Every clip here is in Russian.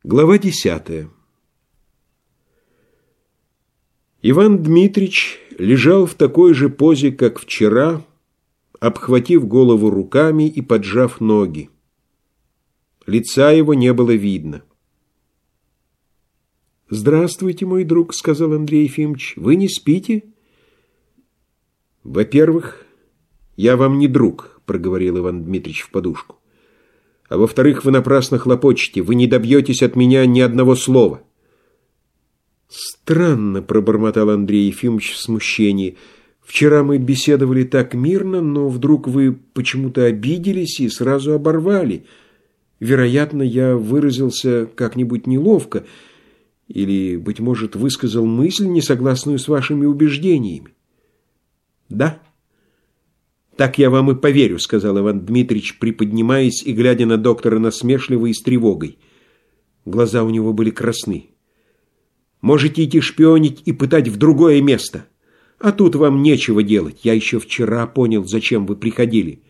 Глава 10. Иван Дмитрич лежал в такой же позе, как вчера, обхватив голову руками и поджав ноги. Лица его не было видно. «Здравствуйте, мой друг», — сказал Андрей Ефимович. «Вы не спите?» «Во-первых, я вам не друг», — проговорил Иван Дмитрич в подушку. «А во-вторых, вы напрасно хлопочете, вы не добьетесь от меня ни одного слова». «Странно», — пробормотал Андрей Ефимович в смущении. «Вчера мы беседовали так мирно, но вдруг вы почему-то обиделись и сразу оборвали. Вероятно, я выразился как-нибудь неловко или, быть может, высказал мысль, не согласную с вашими убеждениями». «Да? Так я вам и поверю», — сказал Иван Дмитрич, приподнимаясь и глядя на доктора насмешливо и с тревогой. Глаза у него были красны. «Можете идти шпионить и пытать в другое место. А тут вам нечего делать. Я еще вчера понял, зачем вы приходили».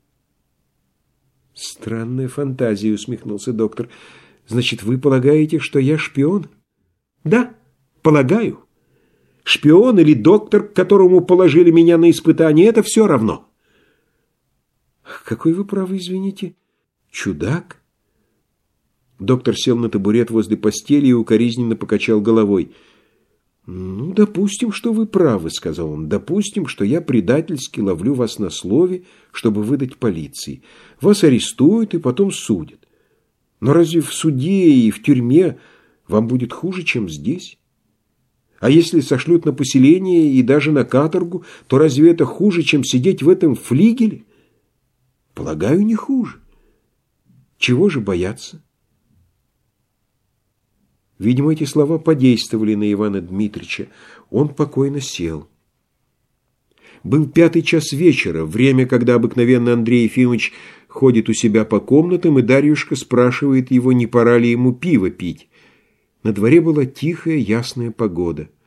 «Странная фантазия», — усмехнулся доктор. «Значит, вы полагаете, что я шпион?» «Да, полагаю. Шпион или доктор, к которому положили меня на испытание, это все равно». «Какой вы правы, извините? Чудак?» Доктор сел на табурет возле постели и укоризненно покачал головой. «Ну, допустим, что вы правы», — сказал он. «Допустим, что я предательски ловлю вас на слове, чтобы выдать полиции. Вас арестуют и потом судят. Но разве в суде и в тюрьме вам будет хуже, чем здесь? А если сошлют на поселение и даже на каторгу, то разве это хуже, чем сидеть в этом флигеле? Полагаю, не хуже. Чего же бояться?» Видимо, эти слова подействовали на Ивана Дмитрича. Он покойно сел. Был 5 час вечера, время, когда обыкновенно Андрей Ефимович ходит у себя по комнатам, и Дарьюшка спрашивает его, не пора ли ему пиво пить. На дворе была тихая, ясная погода.